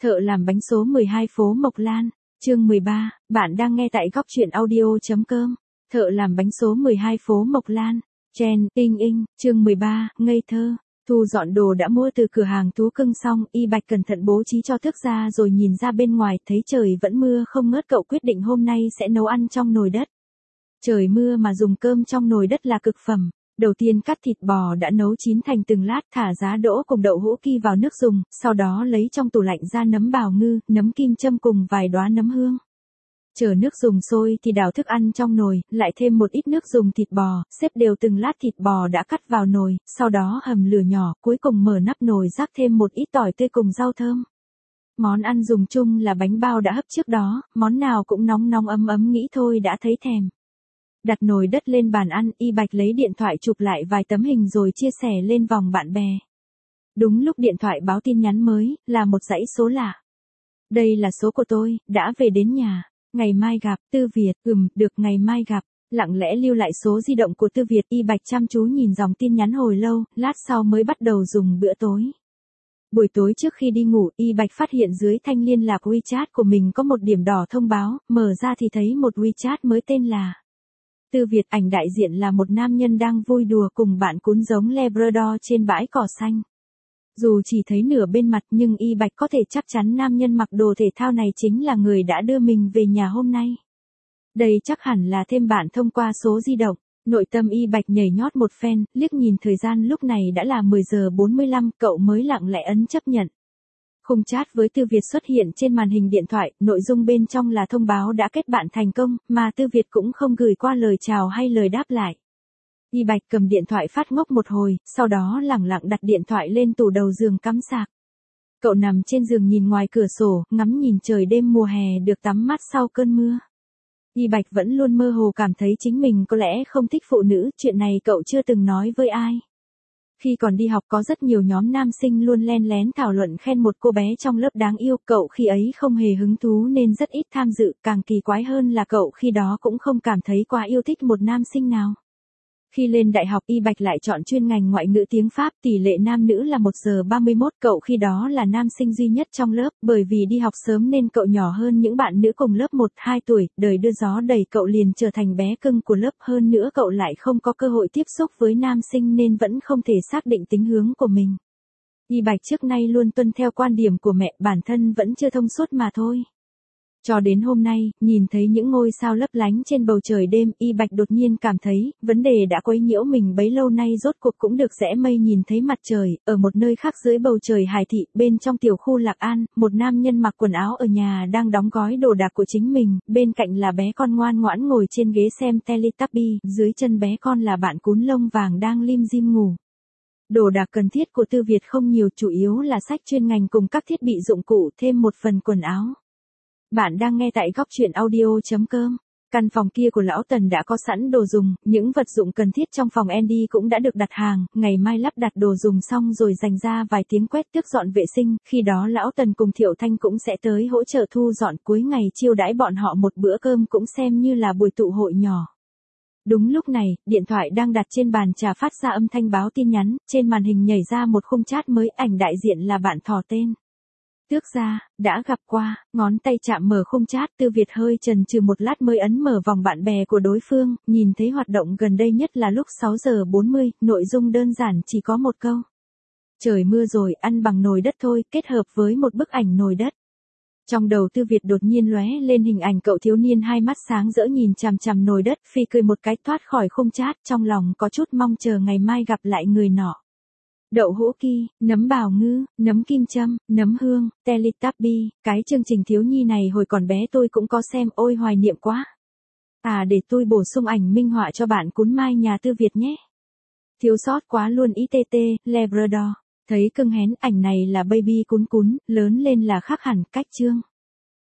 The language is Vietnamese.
Thợ làm bánh số 12 phố Mộc Lan, chương 13, bạn đang nghe tại góc truyện audio.com. Thợ làm bánh số 12 phố Mộc Lan, Chen, chương 13, ngây thơ. Thu dọn đồ đã mua từ cửa hàng thú cưng xong, Y Bạch cẩn thận bố trí cho thức ra rồi nhìn ra bên ngoài, thấy trời vẫn mưa không ngớt, cậu quyết định hôm nay sẽ nấu ăn trong nồi đất. Trời mưa mà dùng cơm trong nồi đất là cực phẩm. Đầu tiên cắt thịt bò đã nấu chín thành từng lát, thả giá đỗ cùng đậu hũ ki vào nước dùng, sau đó lấy trong tủ lạnh ra nấm bào ngư, nấm kim châm cùng vài đóa nấm hương. Chờ nước dùng sôi thì đảo thức ăn trong nồi, lại thêm một ít nước dùng thịt bò, xếp đều từng lát thịt bò đã cắt vào nồi, sau đó hầm lửa nhỏ, cuối cùng mở nắp nồi rắc thêm một ít tỏi tươi cùng rau thơm. Món ăn dùng chung là bánh bao đã hấp trước đó, món nào cũng nóng nóng ấm ấm, nghĩ thôi đã thấy thèm. Đặt nồi đất lên bàn ăn, Y Bạch lấy điện thoại chụp lại vài tấm hình rồi chia sẻ lên vòng bạn bè. Đúng lúc điện thoại báo tin nhắn mới, là một dãy số lạ. Đây là số của tôi, đã về đến nhà. Ngày mai gặp, Tư Việt, được ngày mai gặp. Lặng lẽ lưu lại số di động của Tư Việt, Y Bạch chăm chú nhìn dòng tin nhắn hồi lâu, lát sau mới bắt đầu dùng bữa tối. Buổi tối trước khi đi ngủ, Y Bạch phát hiện dưới thanh liên lạc WeChat của mình có một điểm đỏ thông báo, mở ra thì thấy một WeChat mới tên là Tư Việt. Ảnh đại diện là một nam nhân đang vui đùa cùng bạn cún giống Labrador trên bãi cỏ xanh. Dù chỉ thấy nửa bên mặt nhưng Y Bạch có thể chắc chắn nam nhân mặc đồ thể thao này chính là người đã đưa mình về nhà hôm nay. Đây chắc hẳn là thêm bạn thông qua số di động. Nội tâm Y Bạch nhảy nhót một phen, liếc nhìn thời gian lúc này đã là 10 giờ 45, cậu mới lặng lẽ ấn chấp nhận. Khung chat với Tư Việt xuất hiện trên màn hình điện thoại, nội dung bên trong là thông báo đã kết bạn thành công, mà Tư Việt cũng không gửi qua lời chào hay lời đáp lại. Y Bạch cầm điện thoại phát ngốc một hồi, sau đó lẳng lặng đặt điện thoại lên tủ đầu giường cắm sạc. Cậu nằm trên giường nhìn ngoài cửa sổ, ngắm nhìn trời đêm mùa hè được tắm mát sau cơn mưa. Y Bạch vẫn luôn mơ hồ cảm thấy chính mình có lẽ không thích phụ nữ, chuyện này cậu chưa từng nói với ai. Khi còn đi học có rất nhiều nhóm nam sinh luôn len lén thảo luận khen một cô bé trong lớp đáng yêu, cậu khi ấy không hề hứng thú nên rất ít tham dự, càng kỳ quái hơn là cậu khi đó cũng không cảm thấy quá yêu thích một nam sinh nào. Khi lên đại học, Y Bạch lại chọn chuyên ngành ngoại ngữ tiếng Pháp, tỷ lệ nam nữ là 1:31, cậu khi đó là nam sinh duy nhất trong lớp, bởi vì đi học sớm nên cậu nhỏ hơn những bạn nữ cùng lớp 1-2 tuổi, đời đưa gió đẩy cậu liền trở thành bé cưng của lớp, hơn nữa cậu lại không có cơ hội tiếp xúc với nam sinh nên vẫn không thể xác định tính hướng của mình. Y Bạch trước nay luôn tuân theo quan điểm của mẹ, bản thân vẫn chưa thông suốt mà thôi. Cho đến hôm nay, nhìn thấy những ngôi sao lấp lánh trên bầu trời đêm, Y Bạch đột nhiên cảm thấy, vấn đề đã quấy nhiễu mình bấy lâu nay rốt cuộc cũng được rẽ mây, nhìn thấy mặt trời, ở một nơi khác dưới bầu trời Hải Thị, bên trong tiểu khu Lạc An, một nam nhân mặc quần áo ở nhà đang đóng gói đồ đạc của chính mình, bên cạnh là bé con ngoan ngoãn ngồi trên ghế xem Teletubby, dưới chân bé con là bạn cún lông vàng đang lim dim ngủ. Đồ đạc cần thiết của Tư Việt không nhiều, chủ yếu là sách chuyên ngành cùng các thiết bị dụng cụ, thêm một phần quần áo. Bạn đang nghe tại góc truyện audio.com. Căn phòng kia của lão Tần đã có sẵn đồ dùng, những vật dụng cần thiết trong phòng Andy cũng đã được đặt hàng, ngày mai lắp đặt đồ dùng xong rồi dành ra vài tiếng quét tước dọn vệ sinh, khi đó lão Tần cùng Thiệu Thanh cũng sẽ tới hỗ trợ thu dọn, cuối ngày chiêu đãi bọn họ một bữa cơm cũng xem như là buổi tụ hội nhỏ. Đúng lúc này, điện thoại đang đặt trên bàn trà phát ra âm thanh báo tin nhắn, trên màn hình nhảy ra một khung chat mới, ảnh đại diện là bạn Thỏ tên. Tước ra, đã gặp qua, ngón tay chạm mở khung chat, Tư Việt hơi chần chừ một lát mới ấn mở vòng bạn bè của đối phương, nhìn thấy hoạt động gần đây nhất là lúc 6:40, nội dung đơn giản chỉ có một câu. Trời mưa rồi, ăn bằng nồi đất thôi, kết hợp với một bức ảnh nồi đất. Trong đầu Tư Việt đột nhiên lóe lên hình ảnh cậu thiếu niên hai mắt sáng rỡ nhìn chằm chằm nồi đất, phi cười một cái thoát khỏi khung chat, trong lòng có chút mong chờ ngày mai gặp lại người nọ. Đậu hũ ki, nấm bào ngư, nấm kim châm, nấm hương, Teletubby, cái chương trình thiếu nhi này hồi còn bé tôi cũng có xem, ôi hoài niệm quá. À, để tôi bổ sung ảnh minh họa cho bạn cún Mai nhà Tư Việt nhé. Thiếu sót quá luôn ITT, Labrador. Thấy cưng hén, ảnh này là baby cún cún, lớn lên là khác hẳn cách chương.